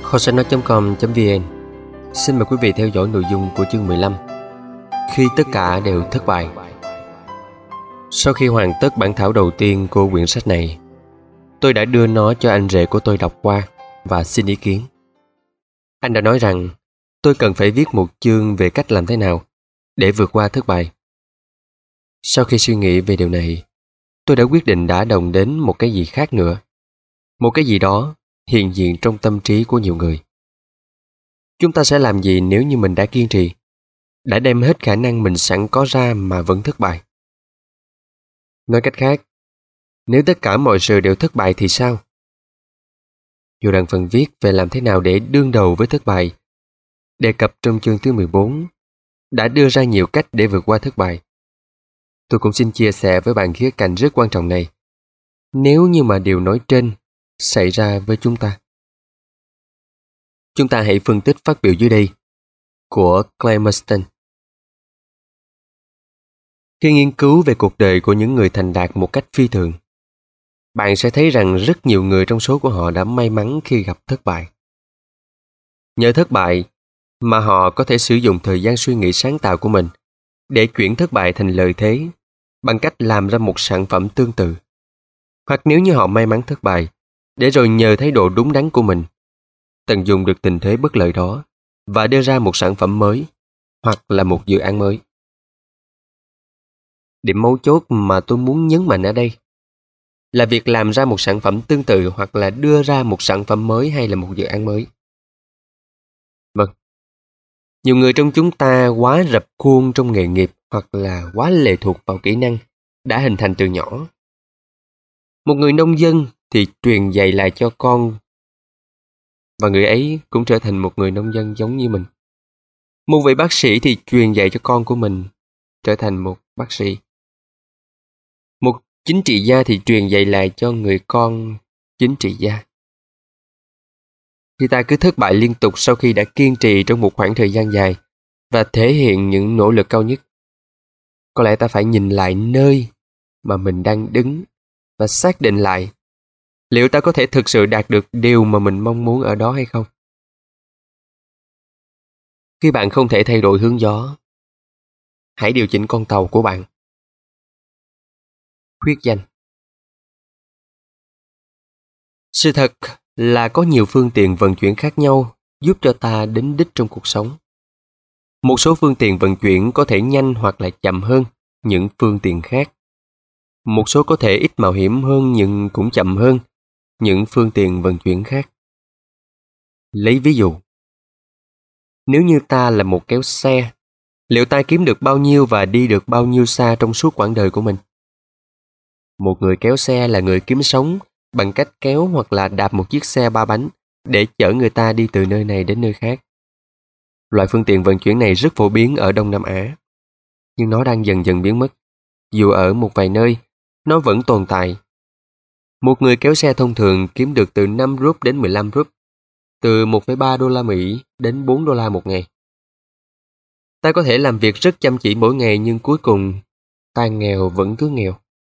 kho sách nói.com.vn. Xin mời quý vị theo dõi nội dung của chương 15. Khi tất cả đều thất bại. Sau khi hoàn tất bản thảo đầu tiên của quyển sách này, tôi đã đưa nó cho anh rể của tôi đọc qua và xin ý kiến. Anh đã nói rằng tôi cần phải viết một chương về cách làm thế nào để vượt qua thất bại. Sau khi suy nghĩ về điều này, tôi đã quyết định đả động đến một cái gì khác nữa. Một cái gì đó hiện diện trong tâm trí của nhiều người. Chúng ta sẽ làm gì nếu như mình đã kiên trì, đã đem hết khả năng mình sẵn có ra mà vẫn thất bại? Nói cách khác, nếu tất cả mọi sự đều thất bại thì sao? Dù rằng phần viết về làm thế nào để đương đầu với thất bại, đề cập trong chương thứ 14, đã đưa ra nhiều cách để vượt qua thất bại. Tôi cũng xin chia sẻ với bạn khía cạnh rất quan trọng này. Nếu như mà điều nói trên xảy ra với chúng ta. Chúng ta hãy phân tích phát biểu dưới đây của Clemenson. Khi nghiên cứu về cuộc đời của những người thành đạt một cách phi thường, bạn sẽ thấy rằng rất nhiều người trong số của họ đã may mắn khi gặp thất bại. Nhờ thất bại mà họ có thể sử dụng thời gian suy nghĩ sáng tạo của mình để chuyển thất bại thành lợi thế bằng cách làm ra một sản phẩm tương tự. Hoặc nếu như họ may mắn thất bại, để rồi nhờ thái độ đúng đắn của mình, tận dụng được tình thế bất lợi đó và đưa ra một sản phẩm mới hoặc là một dự án mới. Điểm mấu chốt mà tôi muốn nhấn mạnh ở đây là việc làm ra một sản phẩm tương tự hoặc là đưa ra một sản phẩm mới hay là một dự án mới. Vâng, nhiều người trong chúng ta quá rập khuôn trong nghề nghiệp hoặc là quá lệ thuộc vào kỹ năng đã hình thành từ nhỏ. Một người nông dân thì truyền dạy lại cho con, và người ấy cũng trở thành một người nông dân giống như mình. Một vị bác sĩ thì truyền dạy cho con của mình trở thành một bác sĩ. Một chính trị gia thì truyền dạy lại cho người con chính trị gia. Khi ta cứ thất bại liên tục sau khi đã kiên trì trong một khoảng thời gian dài và thể hiện những nỗ lực cao nhất, có lẽ ta phải nhìn lại nơi mà mình đang đứng và xác định lại liệu ta có thể thực sự đạt được điều mà mình mong muốn ở đó hay không. Khi bạn không thể thay đổi hướng gió, hãy điều chỉnh con tàu của bạn. Khuyết danh. Sự thật là có nhiều phương tiện vận chuyển khác nhau giúp cho ta đến đích trong cuộc sống. Một số phương tiện vận chuyển có thể nhanh hoặc là chậm hơn những phương tiện khác. Một số có thể ít mạo hiểm hơn nhưng cũng chậm hơn những phương tiện vận chuyển khác. Lấy ví dụ, nếu như ta là một kéo xe, liệu ta kiếm được bao nhiêu và đi được bao nhiêu xa trong suốt quãng đời của mình? Một người kéo xe là người kiếm sống bằng cách kéo hoặc là đạp một chiếc xe 3 bánh để chở người ta đi từ nơi này đến nơi khác. Loại phương tiện vận chuyển này rất phổ biến ở Đông Nam Á, nhưng nó đang dần dần biến mất. Dù ở một vài nơi, nó vẫn tồn tại. Một người kéo xe thông thường kiếm được từ 5 rúp đến 15 rúp, từ 1,3 đô la Mỹ đến 4 đô la một ngày. Ta có thể làm việc rất chăm chỉ mỗi ngày nhưng cuối cùng ta nghèo vẫn cứ nghèo.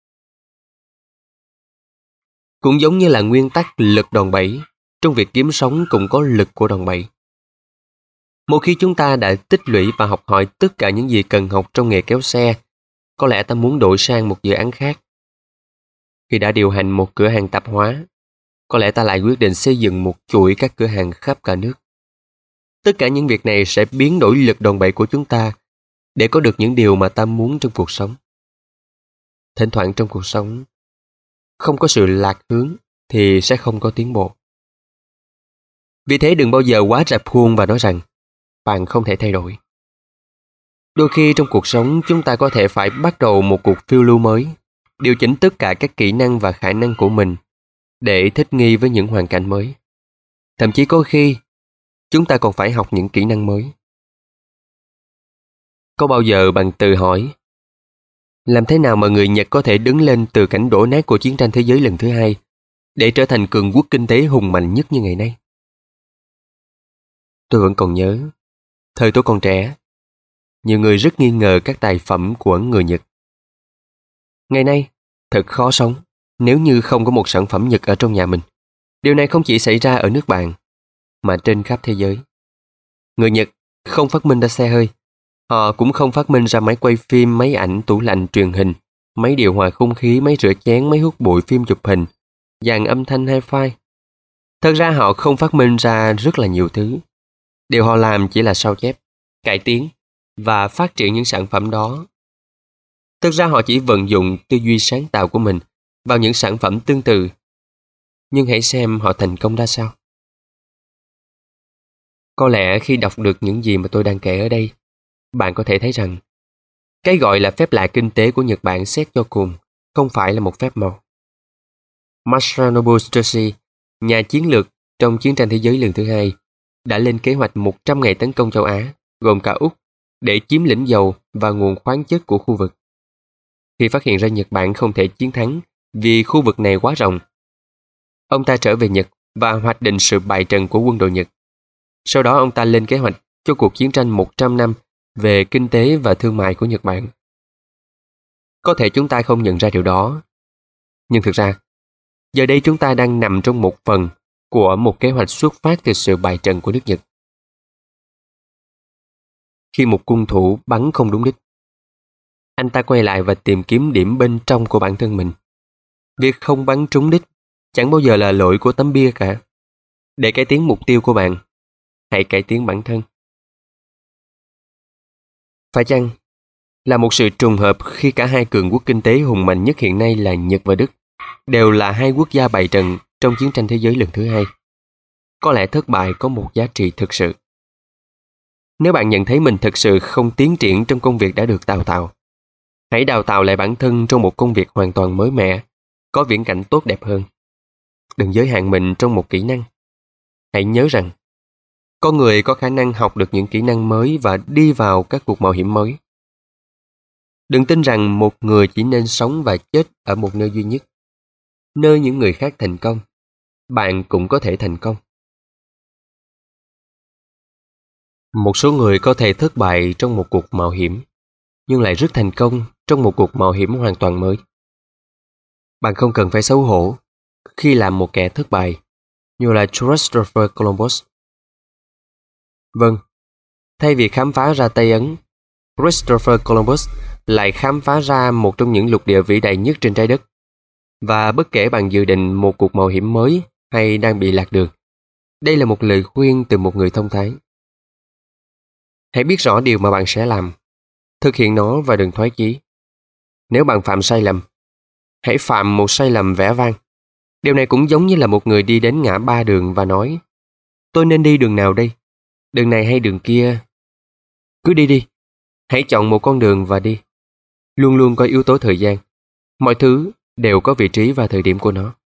Cũng giống như là nguyên tắc lực đòn bẩy, trong việc kiếm sống cũng có lực của đòn bẩy. Một khi chúng ta đã tích lũy và học hỏi tất cả những gì cần học trong nghề kéo xe, có lẽ ta muốn đổi sang một dự án khác. Khi đã điều hành một cửa hàng tạp hóa, có lẽ ta lại quyết định xây dựng một chuỗi các cửa hàng khắp cả nước. Tất cả những việc này sẽ biến đổi lực đòn bẩy của chúng ta để có được những điều mà ta muốn trong cuộc sống. Thỉnh thoảng trong cuộc sống, không có sự lạc hướng thì sẽ không có tiến bộ. Vì thế đừng bao giờ quá rập khuôn và nói rằng bạn không thể thay đổi. Đôi khi trong cuộc sống chúng ta có thể phải bắt đầu một cuộc phiêu lưu mới, điều chỉnh tất cả các kỹ năng và khả năng của mình để thích nghi với những hoàn cảnh mới. Thậm chí có khi chúng ta còn phải học những kỹ năng mới. Có bao giờ bạn tự hỏi làm thế nào mà người Nhật có thể đứng lên từ cảnh đổ nát của chiến tranh thế giới lần thứ hai để trở thành cường quốc kinh tế hùng mạnh nhất như ngày nay? Tôi vẫn còn nhớ, thời tôi còn trẻ, nhiều người rất nghi ngờ các tài phẩm của người Nhật. Ngày nay, thật khó sống nếu như không có một sản phẩm Nhật ở trong nhà mình. Điều này không chỉ xảy ra ở nước bạn, mà trên khắp thế giới. Người Nhật không phát minh ra xe hơi. Họ cũng không phát minh ra máy quay phim, máy ảnh, tủ lạnh, truyền hình, máy điều hòa không khí, máy rửa chén, máy hút bụi, phim chụp hình, dàn âm thanh hi-fi. Thật ra họ không phát minh ra rất là nhiều thứ. Điều họ làm chỉ là sao chép, cải tiến và phát triển những sản phẩm đó. Thực ra họ chỉ vận dụng tư duy sáng tạo của mình vào những sản phẩm tương tự. Nhưng hãy xem họ thành công ra sao. Có lẽ khi đọc được những gì mà tôi đang kể ở đây, bạn có thể thấy rằng cái gọi là phép lạ kinh tế của Nhật Bản xét cho cùng không phải là một phép màu. Masanobu Tsutoshi, nhà chiến lược trong chiến tranh thế giới lần thứ hai, đã lên kế hoạch 100 ngày tấn công châu Á, gồm cả Úc, để chiếm lĩnh dầu và nguồn khoáng chất của khu vực. Khi phát hiện ra Nhật Bản không thể chiến thắng vì khu vực này quá rộng, ông ta trở về Nhật và hoạch định sự bại trận của quân đội Nhật. Sau đó ông ta lên kế hoạch cho cuộc chiến tranh 100 năm về kinh tế và thương mại của Nhật Bản. Có thể chúng ta không nhận ra điều đó, nhưng thực ra, giờ đây chúng ta đang nằm trong một phần của một kế hoạch xuất phát từ sự bại trận của nước Nhật. Khi một cung thủ bắn không đúng đích, anh ta quay lại và tìm kiếm điểm bên trong của bản thân mình. Việc không bắn trúng đích chẳng bao giờ là lỗi của tấm bia cả. Để cải tiến mục tiêu của bạn, hãy cải tiến bản thân. Phải chăng là một sự trùng hợp khi cả hai cường quốc kinh tế hùng mạnh nhất hiện nay là Nhật và Đức đều là hai quốc gia bại trận trong chiến tranh thế giới lần thứ hai? Có lẽ thất bại có một giá trị thực sự. Nếu bạn nhận thấy mình thực sự không tiến triển trong công việc đã được đào tạo, hãy đào tạo lại bản thân trong một công việc hoàn toàn mới mẻ, có viễn cảnh tốt đẹp hơn. Đừng giới hạn mình trong một kỹ năng. Hãy nhớ rằng, con người có khả năng học được những kỹ năng mới và đi vào các cuộc mạo hiểm mới. Đừng tin rằng một người chỉ nên sống và chết ở một nơi duy nhất. Nơi những người khác thành công, bạn cũng có thể thành công. Một số người có thể thất bại trong một cuộc mạo hiểm, nhưng lại rất thành công trong một cuộc mạo hiểm hoàn toàn mới. Bạn không cần phải xấu hổ khi làm một kẻ thất bại, như là Christopher Columbus. Vâng, thay vì khám phá ra Tây Ấn, Christopher Columbus lại khám phá ra một trong những lục địa vĩ đại nhất trên trái đất. Và bất kể bạn dự định một cuộc mạo hiểm mới hay đang bị lạc đường, đây là một lời khuyên từ một người thông thái. Hãy biết rõ điều mà bạn sẽ làm, thực hiện nó và đừng thoái chí. Nếu bạn phạm sai lầm, hãy phạm một sai lầm vẻ vang. Điều này cũng giống như là một người đi đến ngã ba đường và nói, tôi nên đi đường nào đây? Đường này hay đường kia? Cứ đi đi. Hãy chọn một con đường và đi. Luôn luôn có yếu tố thời gian. Mọi thứ đều có vị trí và thời điểm của nó.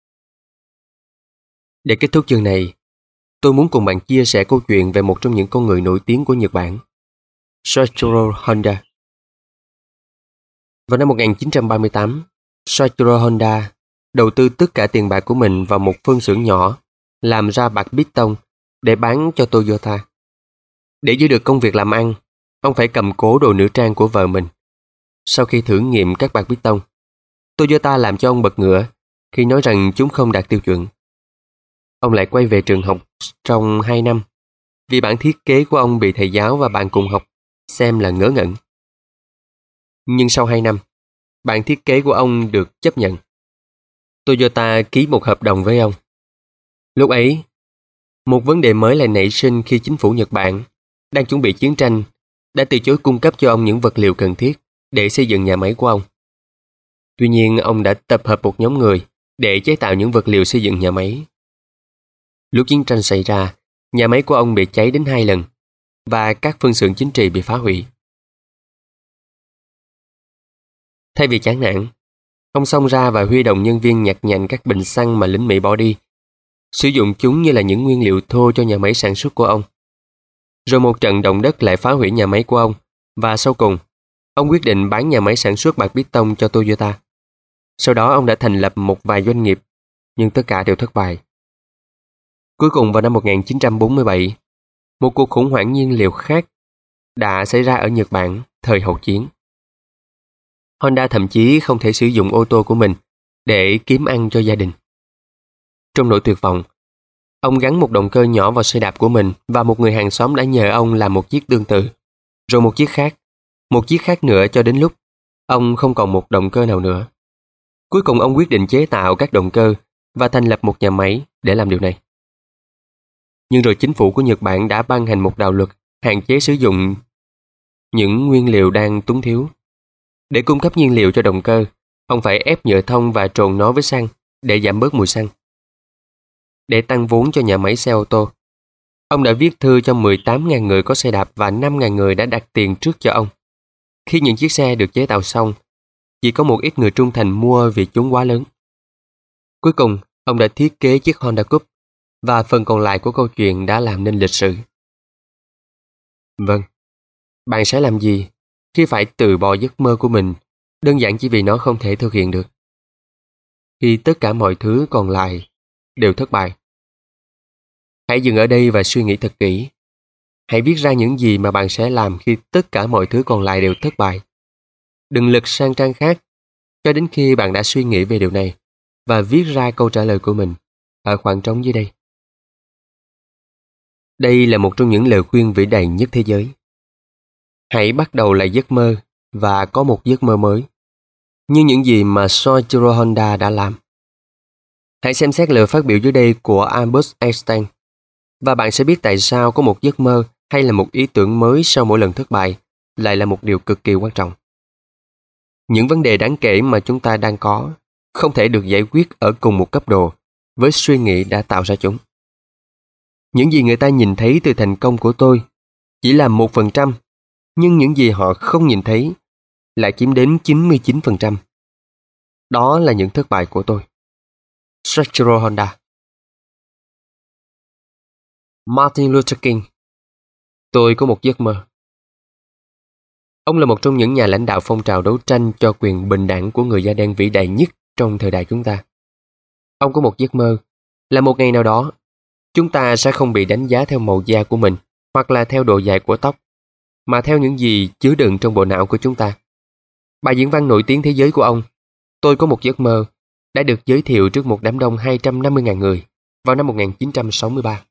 Để kết thúc chương này, tôi muốn cùng bạn chia sẻ câu chuyện về một trong những con người nổi tiếng của Nhật Bản, Soichiro Honda. Vào năm 1938, Soichiro Honda đầu tư tất cả tiền bạc của mình vào một phân xưởng nhỏ làm ra bạc piston để bán cho Toyota. Để giữ được công việc làm ăn, ông phải cầm cố đồ nữ trang của vợ mình. Sau khi thử nghiệm các bạc piston, Toyota làm cho ông bật ngửa khi nói rằng chúng không đạt tiêu chuẩn. Ông lại quay về trường học trong 2 năm vì bản thiết kế của ông bị thầy giáo và bạn cùng học xem là ngớ ngẩn. Nhưng sau 2 năm, bản thiết kế của ông được chấp nhận. Toyota ký một hợp đồng với ông. Lúc ấy, một vấn đề mới lại nảy sinh khi chính phủ Nhật Bản đang chuẩn bị chiến tranh đã từ chối cung cấp cho ông những vật liệu cần thiết để xây dựng nhà máy của ông. Tuy nhiên, ông đã tập hợp một nhóm người để chế tạo những vật liệu xây dựng nhà máy. Lúc chiến tranh xảy ra, nhà máy của ông bị cháy đến 2 lần và các phân xưởng chính trị bị phá hủy. Thay vì chán nản, ông xông ra và huy động nhân viên nhặt nhạnh các bình xăng mà lính Mỹ bỏ đi, sử dụng chúng như là những nguyên liệu thô cho nhà máy sản xuất của ông. Rồi một trận động đất lại phá hủy nhà máy của ông, và sau cùng, ông quyết định bán nhà máy sản xuất bạc piston cho Toyota. Sau đó ông đã thành lập một vài doanh nghiệp, nhưng tất cả đều thất bại. Cuối cùng vào năm 1947, một cuộc khủng hoảng nhiên liệu khác đã xảy ra ở Nhật Bản thời hậu chiến. Honda thậm chí không thể sử dụng ô tô của mình để kiếm ăn cho gia đình. Trong nỗi tuyệt vọng, Ông gắn một động cơ nhỏ vào xe đạp của mình và một người hàng xóm đã nhờ ông làm một chiếc tương tự. Rồi một chiếc khác nữa cho đến lúc ông không còn một động cơ nào nữa. Cuối cùng ông quyết định chế tạo các động cơ và thành lập một nhà máy để làm điều này. Nhưng rồi chính phủ của Nhật Bản đã ban hành một đạo luật hạn chế sử dụng những nguyên liệu đang túng thiếu. Để cung cấp nhiên liệu cho động cơ, ông phải ép nhựa thông và trộn nó với xăng để giảm bớt mùi xăng. Để tăng vốn cho nhà máy xe ô tô, ông đã viết thư cho 18.000 người có xe đạp và 5.000 người đã đặt tiền trước cho ông. Khi những chiếc xe được chế tạo xong, chỉ có một ít người trung thành mua vì chúng quá lớn. Cuối cùng, ông đã thiết kế chiếc Honda Coupe và phần còn lại của câu chuyện đã làm nên lịch sử. Vâng, bạn sẽ làm gì khi phải từ bỏ giấc mơ của mình đơn giản chỉ vì nó không thể thực hiện được? Khi tất cả mọi thứ còn lại đều thất bại. Hãy dừng ở đây và suy nghĩ thật kỹ. Hãy viết ra những gì mà bạn sẽ làm khi tất cả mọi thứ còn lại đều thất bại. Đừng lật sang trang khác cho đến khi bạn đã suy nghĩ về điều này và viết ra câu trả lời của mình ở khoảng trống dưới đây. Đây là một trong những lời khuyên vĩ đại nhất thế giới. Hãy bắt đầu lại giấc mơ và có một giấc mơ mới, như những gì mà Soichiro Honda đã làm. Hãy xem xét lời phát biểu dưới đây của Albert Einstein và bạn sẽ biết tại sao có một giấc mơ hay là một ý tưởng mới sau mỗi lần thất bại lại là một điều cực kỳ quan trọng. Những vấn đề đáng kể mà chúng ta đang có không thể được giải quyết ở cùng một cấp độ với suy nghĩ đã tạo ra chúng. Những gì người ta nhìn thấy từ thành công của tôi chỉ là 1%, nhưng những gì họ không nhìn thấy lại chiếm đến 99%. Đó là những thất bại của tôi. Soichiro Honda. Martin Luther King. Tôi có một giấc mơ. Ông là một trong những nhà lãnh đạo phong trào đấu tranh cho quyền bình đẳng của người da đen vĩ đại nhất trong thời đại chúng ta. Ông có một giấc mơ là một ngày nào đó, chúng ta sẽ không bị đánh giá theo màu da của mình hoặc là theo độ dài của tóc, mà theo những gì chứa đựng trong bộ não của chúng ta. Bài diễn văn nổi tiếng thế giới của ông, Tôi có một giấc mơ, đã được giới thiệu trước một đám đông 250.000 người vào năm 1963.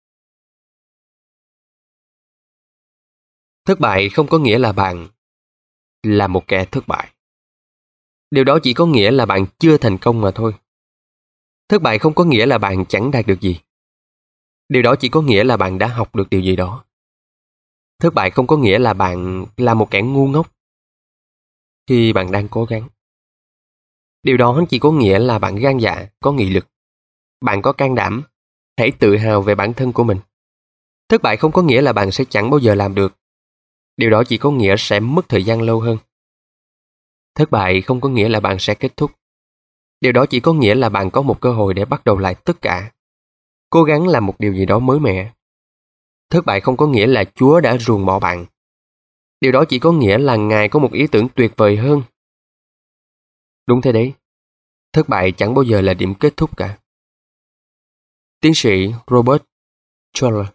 Thất bại không có nghĩa là bạn là một kẻ thất bại. Điều đó chỉ có nghĩa là bạn chưa thành công mà thôi. Thất bại không có nghĩa là bạn chẳng đạt được gì. Điều đó chỉ có nghĩa là bạn đã học được điều gì đó. Thất bại không có nghĩa là bạn là một kẻ ngu ngốc khi bạn đang cố gắng. Điều đó chỉ có nghĩa là bạn gan dạ, có nghị lực. Bạn có can đảm, hãy tự hào về bản thân của mình. Thất bại không có nghĩa là bạn sẽ chẳng bao giờ làm được. Điều đó chỉ có nghĩa sẽ mất thời gian lâu hơn. Thất bại không có nghĩa là bạn sẽ kết thúc. Điều đó chỉ có nghĩa là bạn có một cơ hội để bắt đầu lại tất cả. Cố gắng làm một điều gì đó mới mẻ. Thất bại không có nghĩa là Chúa đã ruồng bỏ bạn. Điều đó chỉ có nghĩa là Ngài có một ý tưởng tuyệt vời hơn. Đúng thế đấy. Thất bại chẳng bao giờ là điểm kết thúc cả. Tiến sĩ Robert Schuller.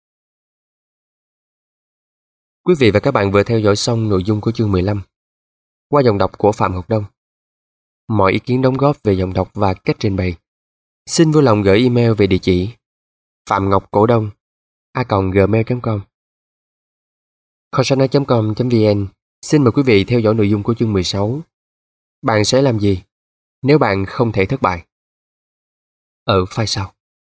Quý vị và các bạn vừa theo dõi xong nội dung của chương 15 qua giọng đọc của Phạm Ngọc Đông. Mọi ý kiến đóng góp về giọng đọc và cách trình bày, xin vui lòng gửi email về địa chỉ phạm.ngọc.cổ đông@gmail.com. Khosana.com.vn xin mời quý vị theo dõi nội dung của chương 16. Bạn sẽ làm gì nếu bạn không thể thất bại? Ở file sau.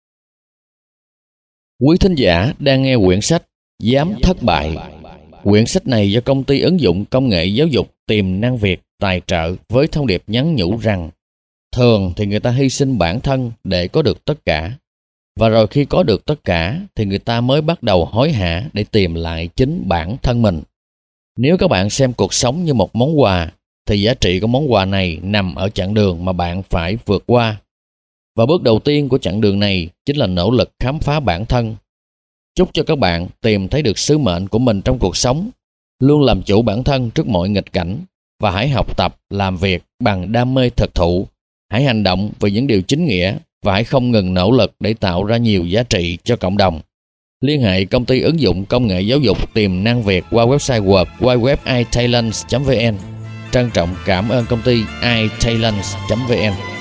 Quý thính giả đang nghe quyển sách Dám thất bại. Quyển sách này do công ty ứng dụng công nghệ giáo dục Tiềm năng Việt tài trợ với thông điệp nhắn nhủ rằng thường thì người ta hy sinh bản thân để có được tất cả. Và rồi khi có được tất cả thì người ta mới bắt đầu hối hả để tìm lại chính bản thân mình. Nếu các bạn xem cuộc sống như một món quà thì giá trị của món quà này nằm ở chặng đường mà bạn phải vượt qua. Và bước đầu tiên của chặng đường này chính là nỗ lực khám phá bản thân. Chúc cho các bạn tìm thấy được sứ mệnh của mình trong cuộc sống, luôn làm chủ bản thân trước mọi nghịch cảnh và hãy học tập làm việc bằng đam mê thực thụ. Hãy hành động vì những điều chính nghĩa và hãy không ngừng nỗ lực để tạo ra nhiều giá trị cho cộng đồng. Liên hệ công ty ứng dụng công nghệ giáo dục Tiềm năng Việt qua website www.italents.vn. Trân trọng cảm ơn công ty italents.vn.